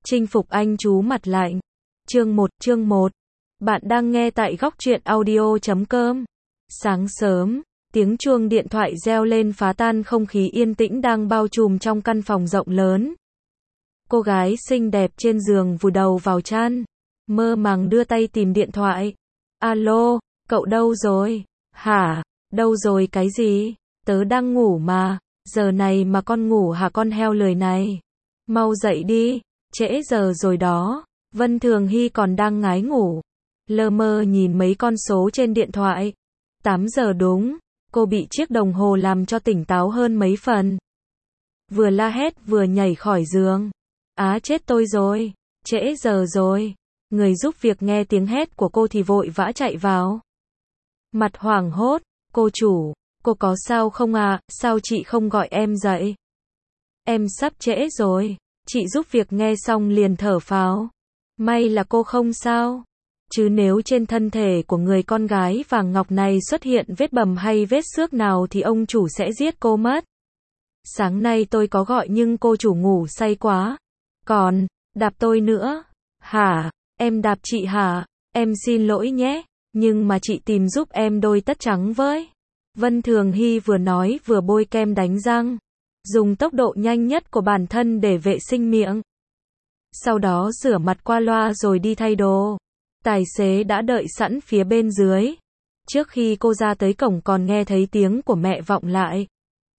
Chinh phục anh chú mặt lạnh. Chương 1. Bạn đang nghe tại góc truyện audio.com. Sáng sớm, tiếng chuông điện thoại reo lên phá tan không khí yên tĩnh đang bao trùm trong căn phòng rộng lớn. Cô gái xinh đẹp trên giường vùi đầu vào chăn, mơ màng đưa tay tìm điện thoại. Alo, cậu đâu rồi? Hả? Đâu rồi cái gì? Tớ đang ngủ mà, giờ này mà con ngủ hả con heo lười này? Mau dậy đi, trễ giờ rồi đó. Vân Thường Hy còn đang ngái ngủ, lơ mơ nhìn mấy con số trên điện thoại. 8 giờ đúng, cô bị chiếc đồng hồ làm cho tỉnh táo hơn mấy phần. Vừa la hét vừa nhảy khỏi giường. Á chết tôi rồi, trễ giờ rồi. Người giúp việc nghe tiếng hét của cô thì vội vã chạy vào. Mặt hoảng hốt, cô chủ, cô có sao không à, sao chị không gọi em dậy? Em sắp trễ rồi. Chị giúp việc nghe xong liền thở phào. May là cô không sao. Chứ nếu trên thân thể của người con gái vàng ngọc này xuất hiện vết bầm hay vết xước nào thì ông chủ sẽ giết cô mất. Sáng nay tôi có gọi nhưng cô chủ ngủ say quá. Còn, đạp tôi nữa. Hả? Em đạp chị hả? Em xin lỗi nhé, nhưng mà chị tìm giúp em đôi tất trắng với. Vân Thường Hy vừa nói vừa bôi kem đánh răng, dùng tốc độ nhanh nhất của bản thân để vệ sinh miệng. Sau đó rửa mặt qua loa rồi đi thay đồ. Tài xế đã đợi sẵn phía bên dưới. Trước khi cô ra tới cổng còn nghe thấy tiếng của mẹ vọng lại.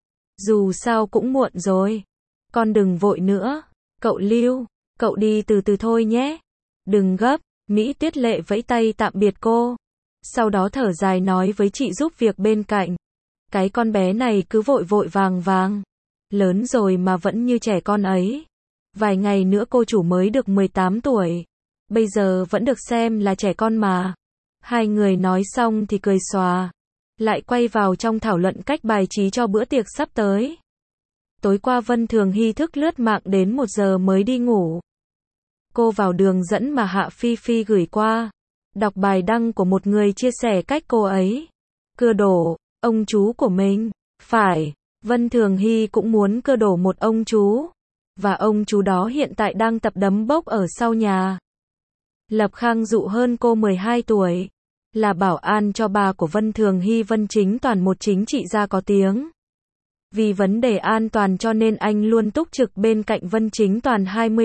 Dù sao cũng muộn rồi. Con đừng vội nữa. Cậu Lưu, cậu đi từ từ thôi nhé. Đừng gấp. Mỹ Tuyết Lệ vẫy tay tạm biệt cô. Sau đó thở dài nói với chị giúp việc bên cạnh. Cái con bé này cứ vội vội vàng vàng. Lớn rồi mà vẫn như trẻ con ấy. Vài ngày nữa cô chủ mới được 18 tuổi. Bây giờ vẫn được xem là trẻ con mà. Hai người nói xong thì cười xòa. Lại quay vào trong thảo luận cách bài trí cho bữa tiệc sắp tới. Tối qua Vân Thường Hy thức lướt mạng đến 1 giờ mới đi ngủ. Cô vào đường dẫn mà Hạ Phi Phi gửi qua. Đọc bài đăng của một người chia sẻ cách cô ấy cưa đổ ông chú của mình. Phải, Vân Thường Hy cũng muốn cưa đổ một ông chú. Và ông chú đó hiện tại đang tập đấm bốc ở sau nhà. Lập Khang Dụ hơn cô 12 tuổi. Là bảo an cho bà của Vân Thường Hy. Vân Chính Toàn một chính trị gia có tiếng. Vì vấn đề an toàn cho nên anh luôn túc trực bên cạnh Vân Chính Toàn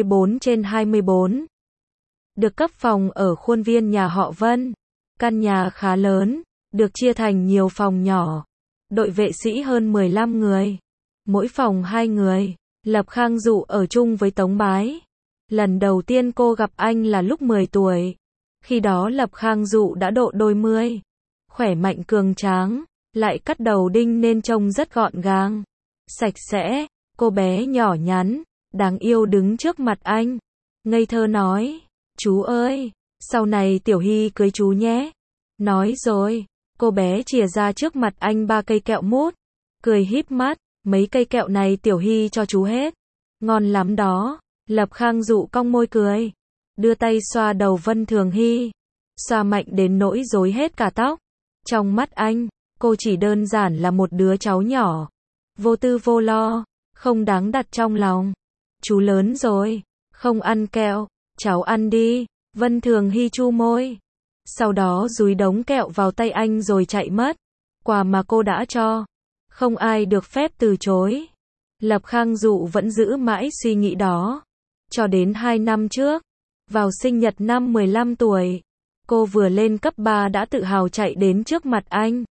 24/24. Được cấp phòng ở khuôn viên nhà họ Vân. Căn nhà khá lớn, được chia thành nhiều phòng nhỏ. Đội vệ sĩ hơn 15 người. Mỗi phòng 2 người. Lập Khang Dụ ở chung với Tống Bái. Lần đầu tiên cô gặp anh là lúc 10 tuổi. Khi đó Lập Khang Dụ đã độ đôi mươi. Khỏe mạnh cường tráng, lại cắt đầu đinh nên trông rất gọn gàng, sạch sẽ. Cô bé nhỏ nhắn, đáng yêu đứng trước mặt anh. Ngây thơ nói, chú ơi, sau này Tiểu Hy cưới chú nhé. Nói rồi, cô bé chìa ra trước mặt anh 3 cây kẹo mút. Cười híp mắt, mấy cây kẹo này Tiểu Hy cho chú hết. Ngon lắm đó. Lập Khang Dụ cong môi cười. Đưa tay xoa đầu Vân Thường Hy. Xoa mạnh đến nỗi rối hết cả tóc. Trong mắt anh, cô chỉ đơn giản là một đứa cháu nhỏ. Vô tư vô lo, không đáng đặt trong lòng. Chú lớn rồi, không ăn kẹo, cháu ăn đi. Vân Thường Hy chu môi. Sau đó dúi đống kẹo vào tay anh rồi chạy mất. Quà mà cô đã cho, không ai được phép từ chối. Lập Khang Dụ vẫn giữ mãi suy nghĩ đó. Cho đến 2 năm trước, vào sinh nhật năm 15 tuổi, cô vừa lên cấp 3 đã tự hào chạy đến trước mặt anh.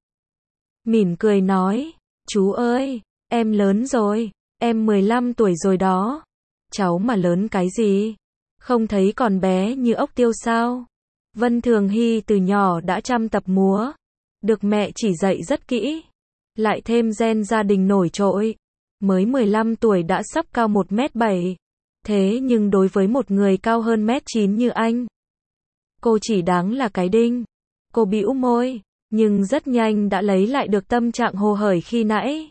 Mỉm cười nói, chú ơi, em lớn rồi, em 15 tuổi rồi đó. Cháu mà lớn cái gì? Không thấy còn bé như ốc tiêu sao? Vân Thường Hy từ nhỏ đã chăm tập múa. Được mẹ chỉ dạy rất kỹ. Lại thêm gen gia đình nổi trội. Mới 15 tuổi đã sắp cao 1m7. Thế nhưng đối với một người cao hơn 1m9 như anh, cô chỉ đáng là cái đinh. Cô bĩu môi, nhưng rất nhanh đã lấy lại được tâm trạng hồ hởi khi nãy.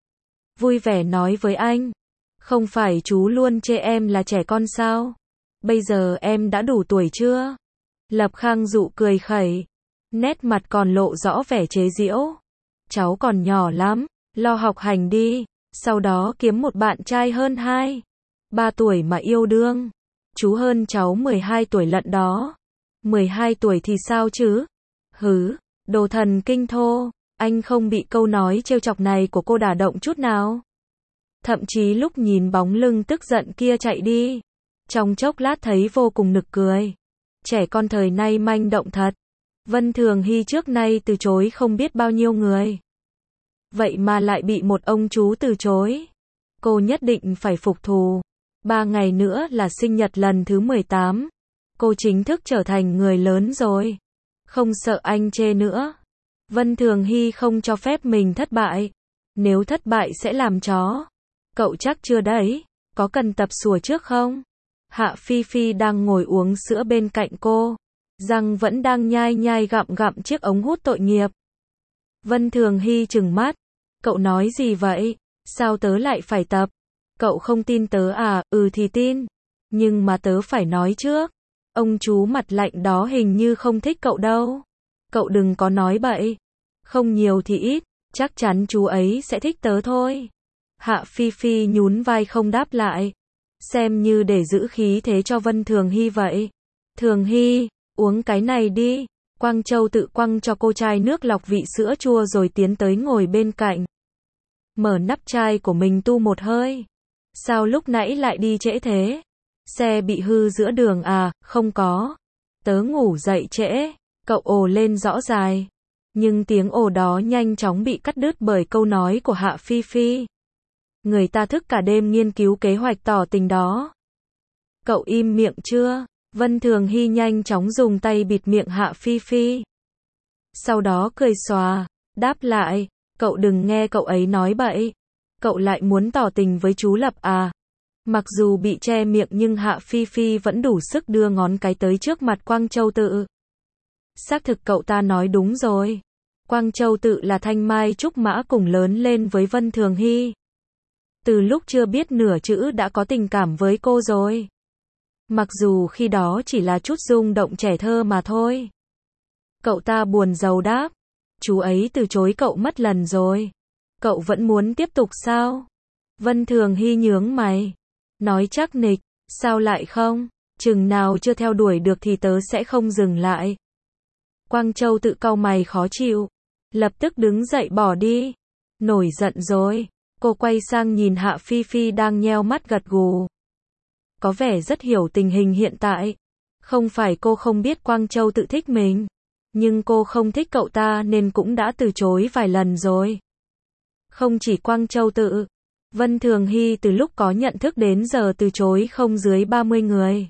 Vui vẻ nói với anh, không phải chú luôn chê em là trẻ con sao? Bây giờ em đã đủ tuổi chưa? Lập Khang Dụ cười khẩy, nét mặt còn lộ rõ vẻ chế giễu. Cháu còn nhỏ lắm, lo học hành đi, sau đó kiếm một bạn trai hơn 2, 3 tuổi mà yêu đương. Chú hơn cháu 12 tuổi lận đó. 12 tuổi thì sao chứ? Hứ, đồ thần kinh thô, anh không bị câu nói trêu chọc này của cô đả động chút nào. Thậm chí lúc nhìn bóng lưng tức giận kia chạy đi, trong chốc lát thấy vô cùng nực cười. Trẻ con thời nay manh động thật. Vân Thường Hy trước nay từ chối không biết bao nhiêu người. Vậy mà lại bị một ông chú từ chối. Cô nhất định phải phục thù. 3 ngày nữa là sinh nhật lần thứ 18. Cô chính thức trở thành người lớn rồi. Không sợ anh chê nữa. Vân Thường Hy không cho phép mình thất bại. Nếu thất bại sẽ làm chó. Cậu chắc chưa đấy. Có cần tập sủa trước không? Hạ Phi Phi đang ngồi uống sữa bên cạnh cô. Răng vẫn đang nhai nhai gặm gặm chiếc ống hút tội nghiệp. Vân Thường Hy trừng mắt. Cậu nói gì vậy? Sao tớ lại phải tập? Cậu không tin tớ à? Ừ thì tin. Nhưng mà tớ phải nói trước. Ông chú mặt lạnh đó hình như không thích cậu đâu. Cậu đừng có nói bậy. Không nhiều thì ít, chắc chắn chú ấy sẽ thích tớ thôi. Hạ Phi Phi nhún vai không đáp lại. Xem như để giữ khí thế cho Vân Thường Hy vậy. Thường Hy, uống cái này đi. Quang Châu tự quăng cho cô chai nước lọc vị sữa chua rồi tiến tới ngồi bên cạnh. Mở nắp chai của mình tu một hơi. Sao lúc nãy lại đi trễ thế? Xe bị hư giữa đường à? Không có. Tớ ngủ dậy trễ. Cậu ồ lên rõ dài. Nhưng tiếng ồ đó nhanh chóng bị cắt đứt bởi câu nói của Hạ Phi Phi. Người ta thức cả đêm nghiên cứu kế hoạch tỏ tình đó. Cậu im miệng chưa? Vân Thường Hy nhanh chóng dùng tay bịt miệng Hạ Phi Phi. Sau đó cười xòa, đáp lại, cậu đừng nghe cậu ấy nói bậy. Cậu lại muốn tỏ tình với chú Lập à? Mặc dù bị che miệng nhưng Hạ Phi Phi vẫn đủ sức đưa ngón cái tới trước mặt Quang Châu Tự. Xác thực cậu ta nói đúng rồi. Quang Châu Tự là thanh mai trúc mã cùng lớn lên với Vân Thường Hy. Từ lúc chưa biết nửa chữ đã có tình cảm với cô rồi. Mặc dù khi đó chỉ là chút rung động trẻ thơ mà thôi. Cậu ta buồn rầu đáp. Chú ấy từ chối cậu mất lần rồi. Cậu vẫn muốn tiếp tục sao? Vân Thường Hy nhướng mày. Nói chắc nịch. Sao lại không? Chừng nào chưa theo đuổi được thì tớ sẽ không dừng lại. Quang Châu Tự cau mày khó chịu. Lập tức đứng dậy bỏ đi. Nổi giận rồi. Cô quay sang nhìn Hạ Phi Phi đang nheo mắt gật gù. Có vẻ rất hiểu tình hình hiện tại. Không phải cô không biết Quang Châu Tự thích mình. Nhưng cô không thích cậu ta nên cũng đã từ chối vài lần rồi. Không chỉ Quang Châu Tự. Vân Thường Hy từ lúc có nhận thức đến giờ từ chối không dưới 30 người.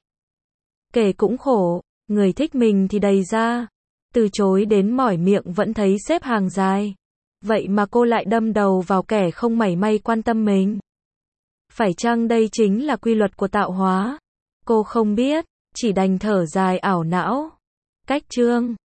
Kể cũng khổ. Người thích mình thì đầy ra. Từ chối đến mỏi miệng vẫn thấy xếp hàng dài. Vậy mà cô lại đâm đầu vào kẻ không mảy may quan tâm mình. Phải chăng đây chính là quy luật của tạo hóa? Cô không biết, chỉ đành thở dài ảo não. Cách chương